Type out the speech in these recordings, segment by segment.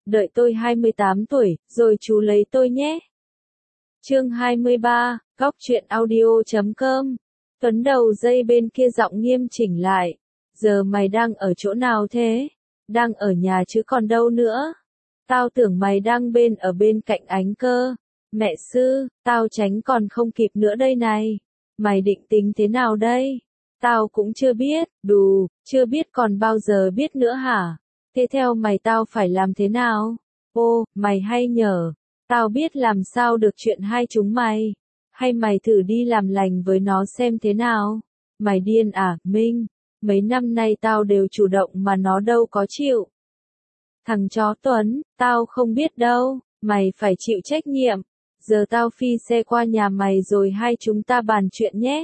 đợi tôi 28 tuổi, rồi chú lấy tôi nhé. Chương 23, Góc truyện audio.com. Tuấn đầu dây bên kia giọng nghiêm chỉnh lại. Giờ mày đang ở chỗ nào thế? Đang ở nhà chứ còn đâu nữa. Tao tưởng mày đang ở bên cạnh Ánh cơ. Mẹ sư, tao tránh còn không kịp nữa đây này. Mày định tính thế nào đây? Tao cũng chưa biết, chưa biết còn bao giờ biết nữa hả? Thế theo mày tao phải làm thế nào? Ô, mày hay nhờ. Tao biết làm sao được chuyện hai chúng mày. Hay mày thử đi làm lành với nó xem thế nào? Mày điên à, Minh? Mấy năm nay tao đều chủ động mà nó đâu có chịu. Thằng chó Tuấn, tao không biết đâu, mày phải chịu trách nhiệm. Giờ tao phi xe qua nhà mày rồi hai chúng ta bàn chuyện nhé.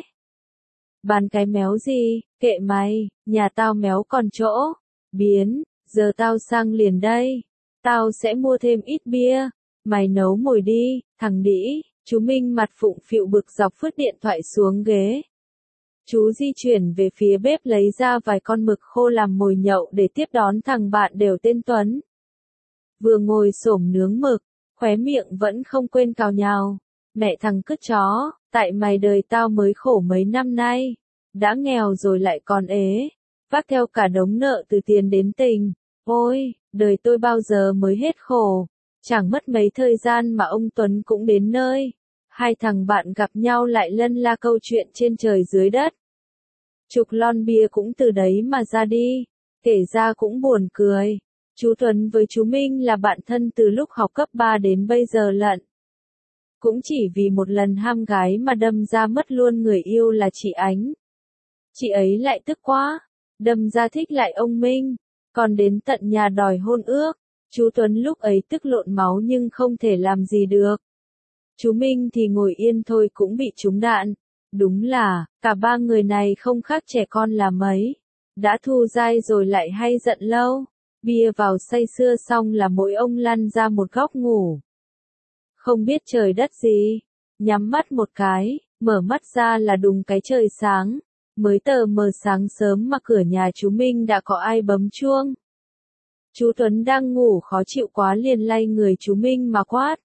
Bàn cái méo gì, kệ mày, nhà tao méo còn chỗ. Biến, giờ tao sang liền đây. Tao sẽ mua thêm ít bia. Mày nấu mồi đi, thằng đĩ. Chú Minh mặt phụng phịu bực dọc phứt điện thoại xuống ghế. Chú di chuyển về phía bếp lấy ra vài con mực khô làm mồi nhậu để tiếp đón thằng bạn đều tên Tuấn. Vừa ngồi xổm nướng mực, khóe miệng vẫn không quên cào nhào. Mẹ thằng cứt chó, tại mày đời tao mới khổ mấy năm nay. Đã nghèo rồi lại còn ế, vác theo cả đống nợ từ tiền đến tình. Ôi, đời tôi bao giờ mới hết khổ. Chẳng mất mấy thời gian mà ông Tuấn cũng đến nơi. Hai thằng bạn gặp nhau lại lân la câu chuyện trên trời dưới đất. Chục lon bia cũng từ đấy mà ra đi. Kể ra cũng buồn cười. Chú Tuấn với chú Minh là bạn thân từ lúc học cấp 3 đến bây giờ lận. Cũng chỉ vì một lần ham gái mà đâm ra mất luôn người yêu là chị Ánh. Chị ấy lại tức quá. Đâm ra thích lại ông Minh. Còn đến tận nhà đòi hôn ước. Chú Tuấn lúc ấy tức lộn máu nhưng không thể làm gì được. Chú Minh thì ngồi yên thôi cũng bị trúng đạn. Đúng là, cả ba người này không khác trẻ con là mấy. Đã thu dai rồi lại hay giận lâu. Bia vào say sưa xong là mỗi ông lăn ra một góc ngủ. Không biết trời đất gì. Nhắm mắt một cái, mở mắt ra là đùng cái trời sáng. Mới tờ mờ sáng sớm mà cửa nhà chú Minh đã có ai bấm chuông. Chú Tuấn đang ngủ khó chịu quá liền lay người chú Minh mà quát.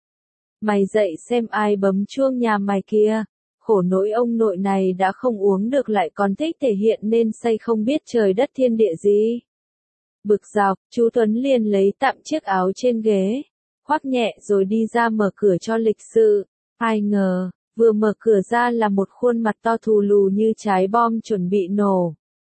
Mày dậy xem ai bấm chuông nhà mày kia. Khổ nỗi ông nội này đã không uống được lại còn thích thể hiện nên say không biết trời đất thiên địa gì. Bực dọc, chú Tuấn liền lấy tạm chiếc áo trên ghế, khoác nhẹ rồi đi ra mở cửa cho lịch sự. Ai ngờ, vừa mở cửa ra là một khuôn mặt to thù lù như trái bom chuẩn bị nổ.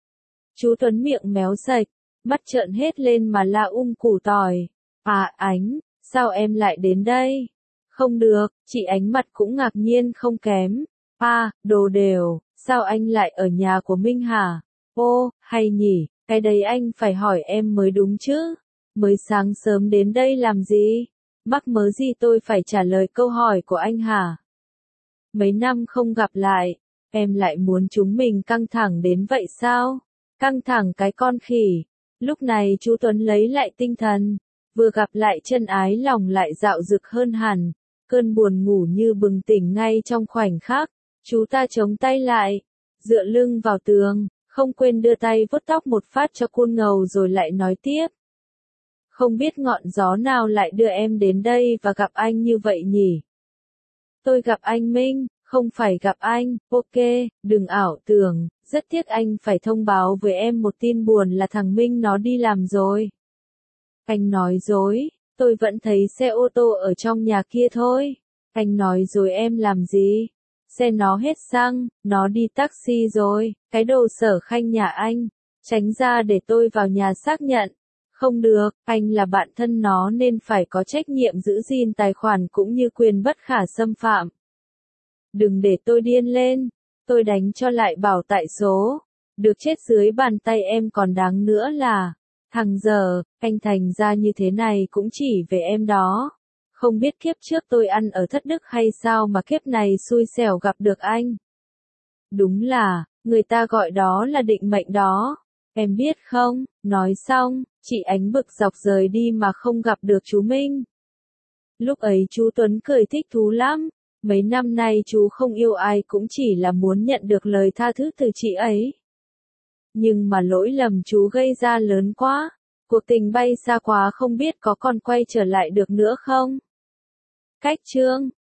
Chú Tuấn miệng méo sạch, mắt trợn hết lên mà la củ tỏi. À Ánh, sao em lại đến đây? Không được, chị Ánh mặt cũng ngạc nhiên không kém. À, đồ đều, sao anh lại ở nhà của Minh hả? Ô, hay nhỉ, cái đấy anh phải hỏi em mới đúng chứ. Mới sáng sớm đến đây làm gì? Mắc mớ gì tôi phải trả lời câu hỏi của anh hả? Mấy năm không gặp lại, em lại muốn chúng mình căng thẳng đến vậy sao? Căng thẳng cái con khỉ. Lúc này chú Tuấn lấy lại tinh thần, vừa gặp lại chân ái lòng lại dạo dực hơn hẳn, cơn buồn ngủ như bừng tỉnh ngay trong khoảnh khắc. Chú ta chống tay lại, dựa lưng vào tường, không quên đưa tay vuốt tóc một phát cho cool ngầu rồi lại nói tiếp. Không biết ngọn gió nào lại đưa em đến đây và gặp anh như vậy nhỉ? Tôi gặp anh Minh, không phải gặp anh, ok, đừng ảo tưởng, rất tiếc anh phải thông báo với em một tin buồn là thằng Minh nó đi làm rồi. Anh nói dối, tôi vẫn thấy xe ô tô ở trong nhà kia thôi. Anh nói dối em làm gì? Xe nó hết xăng, nó đi taxi rồi, cái đồ Sở Khanh nhà anh. Tránh ra để tôi vào nhà xác nhận. Không được, anh là bạn thân nó nên phải có trách nhiệm giữ gìn tài khoản cũng như quyền bất khả xâm phạm. Đừng để tôi điên lên, tôi đánh cho lại bảo tại số. Được chết dưới bàn tay em còn đáng nữa là, thằng giờ, anh thành ra như thế này cũng chỉ về em đó. Không biết kiếp trước tôi ăn ở thất đức hay sao mà kiếp này xui xẻo gặp được anh. Đúng là, người ta gọi đó là định mệnh đó. Em biết không, nói xong, chị Ánh bực dọc rời đi mà không gặp được chú Minh. Lúc ấy chú Tuấn cười thích thú lắm. Mấy năm nay chú không yêu ai cũng chỉ là muốn nhận được lời tha thứ từ chị ấy. Nhưng mà lỗi lầm chú gây ra lớn quá. cuộc tình bay xa quá không biết có còn quay trở lại được nữa không? Cách chương